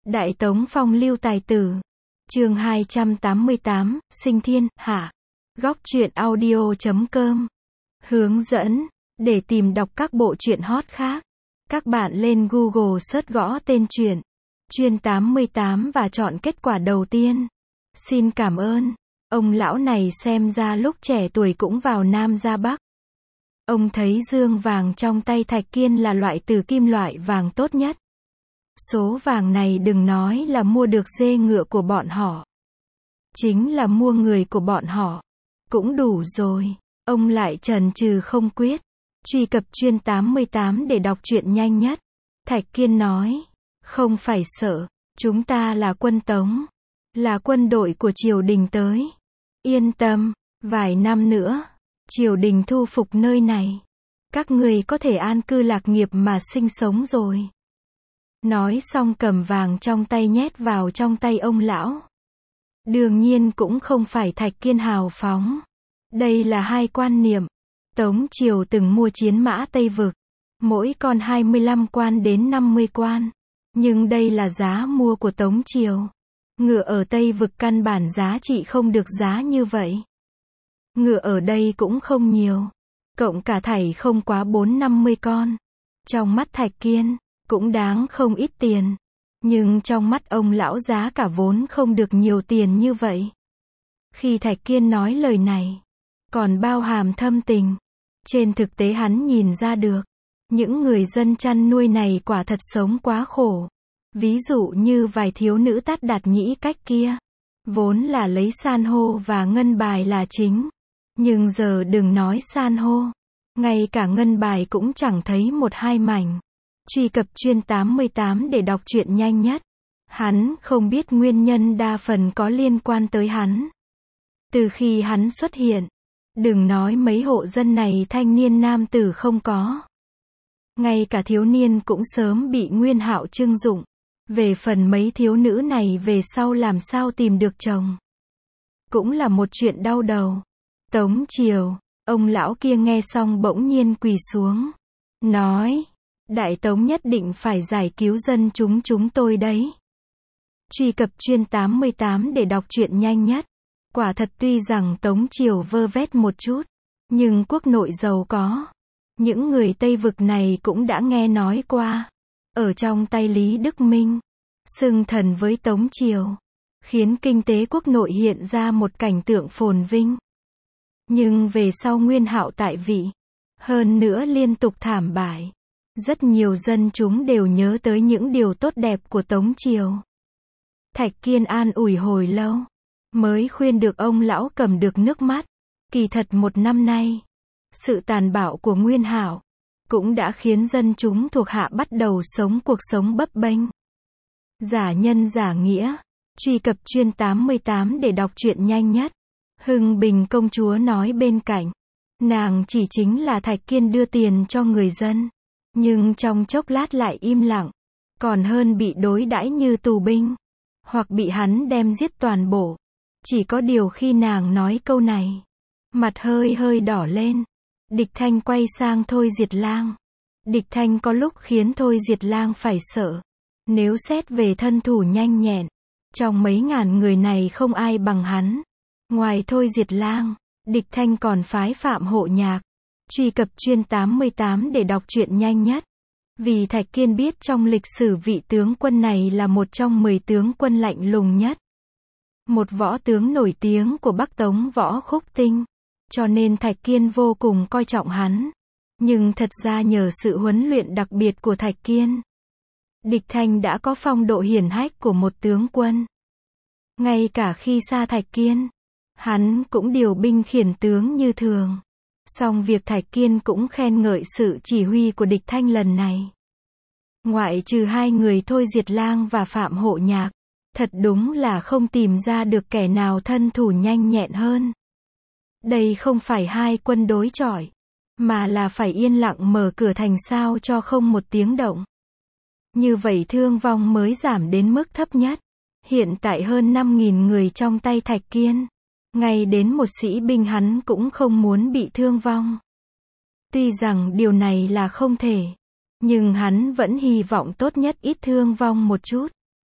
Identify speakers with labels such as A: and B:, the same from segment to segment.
A: Đại Tống phong lưu tài tử. Chương 288, Sinh Thiên, hạ. Góc truyện audio.com. Hướng dẫn. Để tìm đọc các bộ truyện hot khác, các bạn lên Google search gõ tên truyện Chuyên 88 và chọn kết quả đầu tiên. Xin cảm ơn. Ông lão này xem ra lúc trẻ tuổi cũng vào Nam ra Bắc. Ông thấy dương vàng trong tay Thạch Kiên là loại từ kim loại vàng tốt nhất. Số vàng này đừng nói là mua được dê ngựa của bọn họ, chính là mua người của bọn họ cũng đủ rồi. Ông lại chần chừ không quyết. Truy cập Chuyên 88 để đọc truyện nhanh nhất. Thạch Kiên nói, không phải sợ, chúng ta là quân Tống, là quân đội của triều đình tới. Yên tâm, vài năm nữa, triều đình thu phục nơi này, các người có thể an cư lạc nghiệp mà sinh sống rồi. Nói xong cầm vàng trong tay nhét vào trong tay ông lão. Đương nhiên cũng không phải Thạch Kiên hào phóng. Đây là hai quan niệm. Tống triều từng mua chiến mã Tây Vực, mỗi con 25 quan đến 50 quan. Nhưng đây là giá mua của Tống triều. Ngựa ở Tây Vực căn bản giá trị không được giá như vậy. Ngựa ở đây cũng không nhiều, cộng cả thảy không quá 4-50 con. Trong mắt Thạch Kiên, cũng đáng không ít tiền. Nhưng trong mắt ông lão giá cả vốn không được nhiều tiền như vậy. Khi Thạch Kiên nói lời này, còn bao hàm thâm tình. Trên thực tế hắn nhìn ra được, những người dân chăn nuôi này quả thật sống quá khổ. Ví dụ như vài thiếu nữ tát đạt nhĩ cách kia, vốn là lấy san hô và ngân bài là chính. Nhưng giờ đừng nói san hô, ngay cả ngân bài cũng chẳng thấy một hai mảnh. Truy cập Chuyên 88 để đọc truyện nhanh nhất. Hắn không biết nguyên nhân đa phần có liên quan tới hắn. Từ khi hắn xuất hiện, đừng nói mấy hộ dân này thanh niên nam tử không có, ngay cả thiếu niên cũng sớm bị Nguyên Hạo trưng dụng. Về phần mấy thiếu nữ này về sau làm sao tìm được chồng, cũng là một chuyện đau đầu. Tống triều, ông lão kia nghe xong bỗng nhiên quỳ xuống, nói, Đại Tống nhất định phải giải cứu dân chúng tôi đấy. Truy cập Chuyên 88 để đọc truyện nhanh nhất. Quả thật tuy rằng Tống triều vơ vét một chút, nhưng quốc nội giàu có. Những người Tây Vực này cũng đã nghe nói qua. Ở trong tay Lý Đức Minh, xưng thần với Tống triều, khiến kinh tế quốc nội hiện ra một cảnh tượng phồn vinh. Nhưng về sau Nguyên Hạo tại vị, hơn nữa liên tục thảm bại, rất nhiều dân chúng đều nhớ tới những điều tốt đẹp của Tống triều. Thạch Kiên an ủi hồi lâu, mới khuyên được ông lão cầm được nước mắt. Kỳ thật một năm nay, sự tàn bạo của Nguyên Hạo cũng đã khiến dân chúng thuộc hạ bắt đầu sống cuộc sống bấp bênh, giả nhân giả nghĩa. Truy cập Chuyên 88 để đọc truyện nhanh nhất. Hưng Bình công chúa nói bên cạnh, nàng chỉ chính là Thạch Kiên đưa tiền cho người dân, nhưng trong chốc lát lại im lặng, còn hơn bị đối đãi như tù binh, hoặc bị hắn đem giết toàn bộ. Chỉ có điều khi nàng nói câu này, mặt hơi hơi đỏ lên. Địch Thanh quay sang Thôi Diệt Lang. Địch Thanh có lúc khiến Thôi Diệt Lang phải sợ. Nếu xét về thân thủ nhanh nhẹn, trong mấy ngàn người này không ai bằng hắn. Ngoài Thôi Diệt Lang, Địch Thanh còn phái Phạm Hộ Nhạc. Truy cập Chuyên 88 để đọc truyện nhanh nhất. Vì Thạch Kiên biết trong lịch sử vị tướng quân này là một trong 10 tướng quân lạnh lùng nhất. Một võ tướng nổi tiếng của Bắc Tống Võ Khúc Tinh. Cho nên Thạch Kiên vô cùng coi trọng hắn. Nhưng thật ra nhờ sự huấn luyện đặc biệt của Thạch Kiên, Địch Thanh đã có phong độ hiển hách của một tướng quân. Ngay cả khi xa Thạch Kiên, hắn cũng điều binh khiển tướng như thường. Song việc Thạch Kiên cũng khen ngợi sự chỉ huy của Địch Thanh lần này. Ngoại trừ hai người Thôi Diệt Lang và Phạm Hộ Nhạc, thật đúng là không tìm ra được kẻ nào thân thủ nhanh nhẹn hơn. Đây không phải hai quân đối chọi, mà là phải yên lặng mở cửa thành sao cho không một tiếng động. Như vậy thương vong mới giảm đến mức thấp nhất. Hiện tại hơn 5.000 người trong tay Thạch Kiên. Ngay đến một sĩ binh hắn cũng không muốn bị thương vong. Tuy rằng điều này là không thể, nhưng hắn vẫn hy vọng tốt nhất ít thương vong một chút.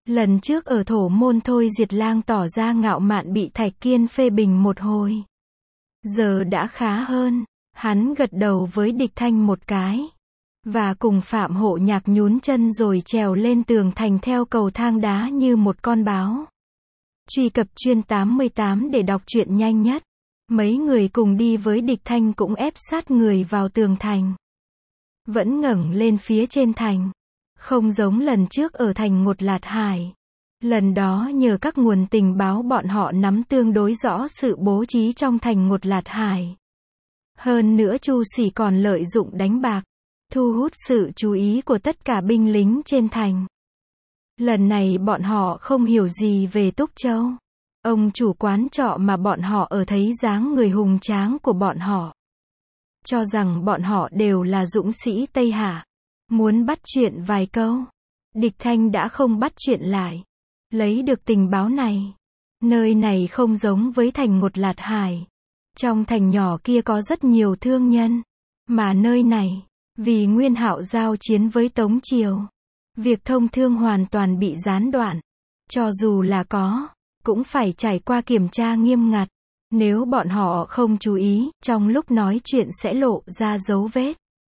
A: Lần trước ở Thổ Môn Thôi Diệt Lang tỏ ra ngạo mạn bị Thạch Kiên phê bình một hồi. Giờ đã khá hơn, hắn gật đầu với Địch Thanh một cái. Và cùng Phạm Hộ Nhạc nhún chân rồi trèo lên tường thành theo cầu thang đá như một con báo. Truy cập chuyên 88 để đọc truyện nhanh nhất. Mấy người cùng đi với Địch Thanh cũng ép sát người vào tường thành. Vẫn ngẩng lên phía trên thành. Không giống lần trước ở thành Ngột Lạt Hải. Lần đó nhờ các nguồn tình báo bọn họ nắm tương đối rõ sự bố trí trong thành Ngột Lạt Hải. Hơn nữa Chu Sỉ còn lợi dụng đánh bạc, thu hút sự chú ý của tất cả binh lính trên thành. Lần này bọn họ không hiểu gì về Túc Châu. Ông chủ quán trọ mà bọn họ ở thấy dáng người hùng tráng của bọn họ. Cho rằng bọn họ đều là dũng sĩ Tây Hạ. Muốn bắt chuyện vài câu. Địch Thanh đã không bắt chuyện lại. Lấy được tình báo này. Nơi này không giống với thành Ngột Lạt Hải. Trong thành nhỏ kia có rất nhiều thương nhân. Mà nơi này, vì Nguyên Hạo giao chiến với Tống Triều. Việc thông thương hoàn toàn bị gián đoạn. Cho dù là có, cũng phải trải qua kiểm tra nghiêm ngặt. Nếu bọn họ không chú ý, trong lúc nói chuyện sẽ lộ ra dấu vết.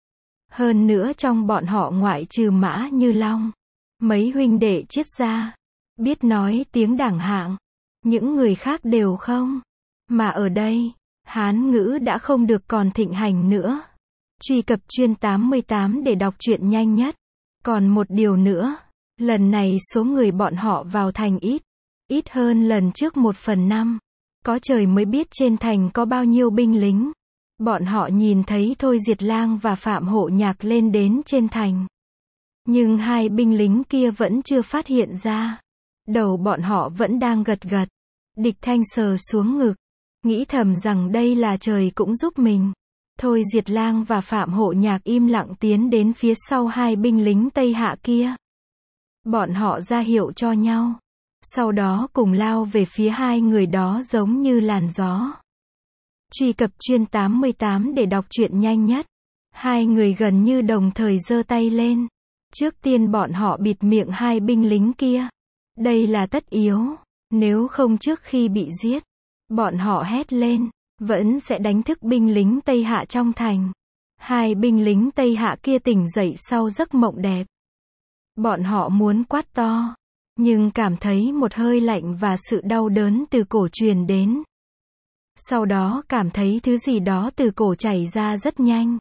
A: Hơn nữa trong bọn họ ngoại trừ Mã Như Long, mấy huynh đệ Triết gia, biết nói tiếng Đảng Hạng. Những người khác đều không. Mà ở đây, Hán ngữ đã không được còn thịnh hành nữa. Truy cập chuyên 88 để đọc truyện nhanh nhất. Còn một điều nữa, lần này số người bọn họ vào thành ít hơn lần trước 1/5. Có trời mới biết trên thành có bao nhiêu binh lính. Bọn họ nhìn thấy Thôi Diệt Lang và Phạm Hộ Nhạc lên đến trên thành. Nhưng hai binh lính kia vẫn chưa phát hiện ra. Đầu bọn họ vẫn đang gật gật. Địch Thanh sờ xuống ngực, nghĩ thầm rằng đây là trời cũng giúp mình. Thôi Diệt Lang và Phạm Hộ Nhạc im lặng tiến đến phía sau hai binh lính Tây Hạ kia. Bọn họ ra hiệu cho nhau. Sau đó cùng lao về phía hai người đó giống như làn gió. Truy cập chuyên 88 để đọc truyện nhanh nhất. Hai người gần như đồng thời giơ tay lên. Trước tiên bọn họ bịt miệng hai binh lính kia. Đây là tất yếu. Nếu không trước khi bị giết, bọn họ hét lên, vẫn sẽ đánh thức binh lính Tây Hạ trong thành. Hai binh lính Tây Hạ kia tỉnh dậy sau giấc mộng đẹp. Bọn họ muốn quát to, nhưng cảm thấy một hơi lạnh và sự đau đớn từ cổ truyền đến. Sau đó cảm thấy thứ gì đó từ cổ chảy ra rất nhanh.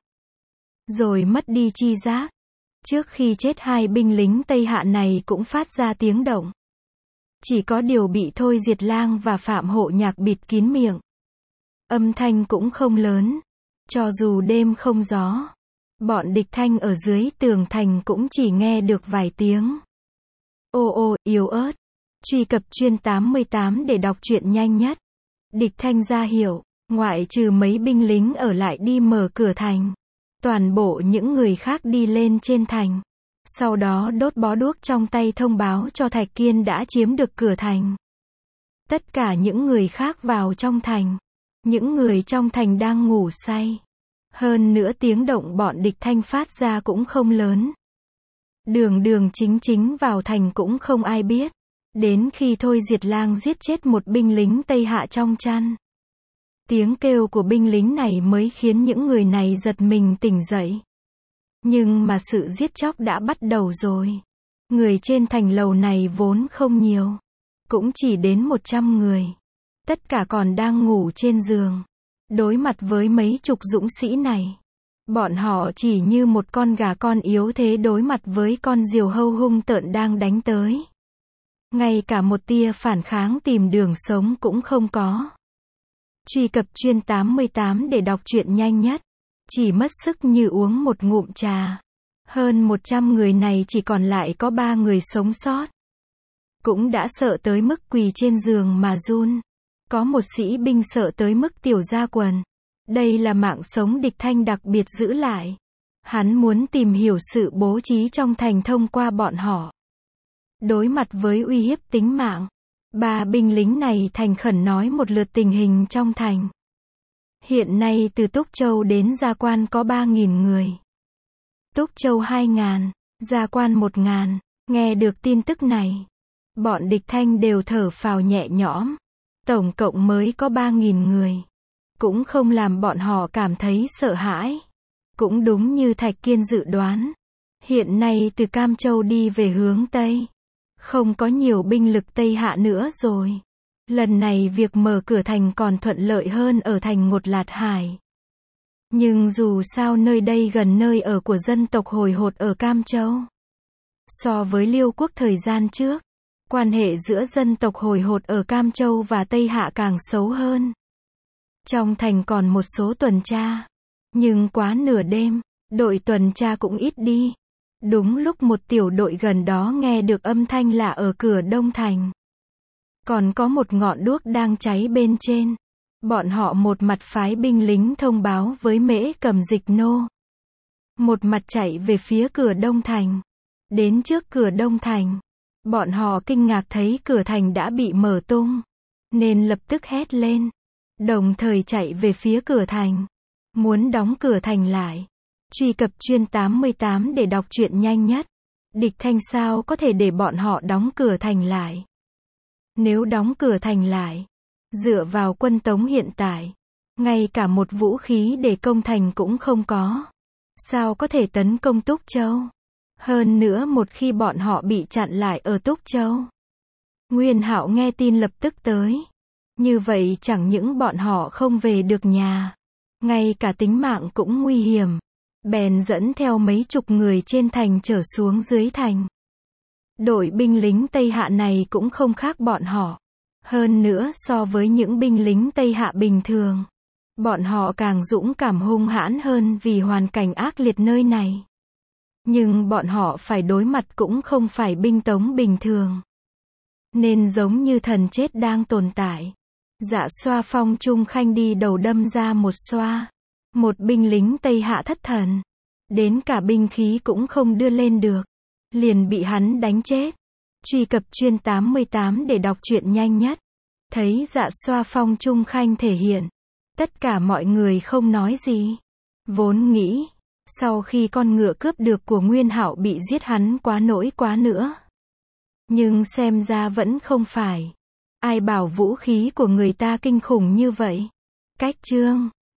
A: Rồi mất đi chi giác. Trước khi chết hai binh lính Tây Hạ này cũng phát ra tiếng động. Chỉ có điều bị Thôi Diệt Lang và Phạm Hộ Nhạc bịt kín miệng. Âm thanh cũng không lớn. Cho dù đêm không gió, bọn Địch Thanh ở dưới tường thành cũng chỉ nghe được vài tiếng. Ô yếu ớt. Truy cập chuyên 88 để đọc truyện nhanh nhất. Địch Thanh ra hiệu, ngoại trừ mấy binh lính ở lại đi mở cửa thành. Toàn bộ những người khác đi lên trên thành. Sau đó đốt bó đuốc trong tay thông báo cho Thạch Kiên đã chiếm được cửa thành. Tất cả những người khác vào trong thành. Những người trong thành đang ngủ say. Hơn nữa tiếng động bọn Địch Thanh phát ra cũng không lớn. Đường chính vào thành cũng không ai biết. Đến khi Thôi Diệt Lang giết chết một binh lính Tây Hạ trong chăn. Tiếng kêu của binh lính này mới khiến những người này giật mình tỉnh dậy. Nhưng mà sự giết chóc đã bắt đầu rồi. Người trên thành lầu này vốn không nhiều. Cũng chỉ đến 100 người. Tất cả còn đang ngủ trên giường. Đối mặt với mấy chục dũng sĩ này. Bọn họ chỉ như một con gà con yếu thế đối mặt với con diều hâu hung tợn đang đánh tới. Ngay cả một tia phản kháng tìm đường sống cũng không có. Truy cập chuyên 88 để đọc truyện nhanh nhất. Chỉ mất sức như uống một ngụm trà. Hơn 100 người này chỉ còn lại có 3 người sống sót. Cũng đã sợ tới mức quỳ trên giường mà run. Có một sĩ binh sợ tới mức tiểu ra quần. Đây là mạng sống Địch Thanh đặc biệt giữ lại. Hắn muốn tìm hiểu sự bố trí trong thành thông qua bọn họ. Đối mặt với uy hiếp tính mạng, 3 binh lính này thành khẩn nói một lượt tình hình trong thành. Hiện nay từ Túc Châu đến Gia Quan có 3.000 người. Túc Châu 2.000, Gia Quan 1.000. Nghe được tin tức này, Bọn địch Thanh đều thở phào nhẹ nhõm. Tổng cộng mới có 3.000 người. Cũng không làm bọn họ cảm thấy sợ hãi. Cũng đúng như Thạch Kiên dự đoán. Hiện nay từ Cam Châu đi về hướng Tây. Không có nhiều binh lực Tây Hạ nữa rồi. Lần này việc mở cửa thành còn thuận lợi hơn ở thành Ngột Lạt Hải. Nhưng dù sao nơi đây gần nơi ở của dân tộc Hồi Hột ở Cam Châu. So với Liêu quốc thời gian trước, quan hệ giữa dân tộc Hồi Hột ở Cam Châu và Tây Hạ càng xấu hơn. Trong thành còn một số tuần tra. Nhưng quá nửa đêm, đội tuần tra cũng ít đi. Đúng lúc một tiểu đội gần đó nghe được âm thanh lạ ở cửa đông thành. Còn có một ngọn đuốc đang cháy bên trên. Bọn họ một mặt phái binh lính thông báo với Mễ Cầm Dịch Nô. Một mặt chạy về phía cửa đông thành. Đến trước cửa đông thành. Bọn họ kinh ngạc thấy cửa thành đã bị mở tung. Nên lập tức hét lên. Đồng thời chạy về phía cửa thành. Muốn đóng cửa thành lại. Truy cập Chuyên 88 để đọc truyện nhanh nhất. Địch Thanh sao có thể để bọn họ đóng cửa thành lại. Nếu đóng cửa thành lại, dựa vào quân Tống hiện tại, ngay cả một vũ khí để công thành cũng không có. Sao có thể tấn công Túc Châu? Hơn nữa một khi bọn họ bị chặn lại ở Túc Châu. Nguyên Hạo nghe tin lập tức tới. Như vậy chẳng những bọn họ không về được nhà, ngay cả tính mạng cũng nguy hiểm. Bèn dẫn theo mấy chục người trên thành trở xuống dưới thành. Đội binh lính Tây Hạ này cũng không khác bọn họ. Hơn nữa so với những binh lính Tây Hạ bình thường, bọn họ càng dũng cảm hung hãn hơn vì hoàn cảnh ác liệt nơi này. Nhưng bọn họ phải đối mặt cũng không phải binh Tống bình thường. Nên giống như thần chết đang tồn tại. Dạ Xoa Phong Trung Khanh đi đầu đâm ra một xoa. Một binh lính Tây Hạ thất thần. Đến cả binh khí cũng không đưa lên được. Liền bị hắn đánh chết. Truy cập Chuyên 88 để đọc truyện nhanh nhất. Thấy Dạ Xoa Phong Trung Khanh thể hiện. Tất cả mọi người không nói gì. Vốn nghĩ, sau khi con ngựa cướp được của Nguyên Hạo bị giết hắn quá nỗi quá nữa. Nhưng xem ra vẫn không phải. Ai bảo vũ khí của người ta kinh khủng như vậy. Cách chương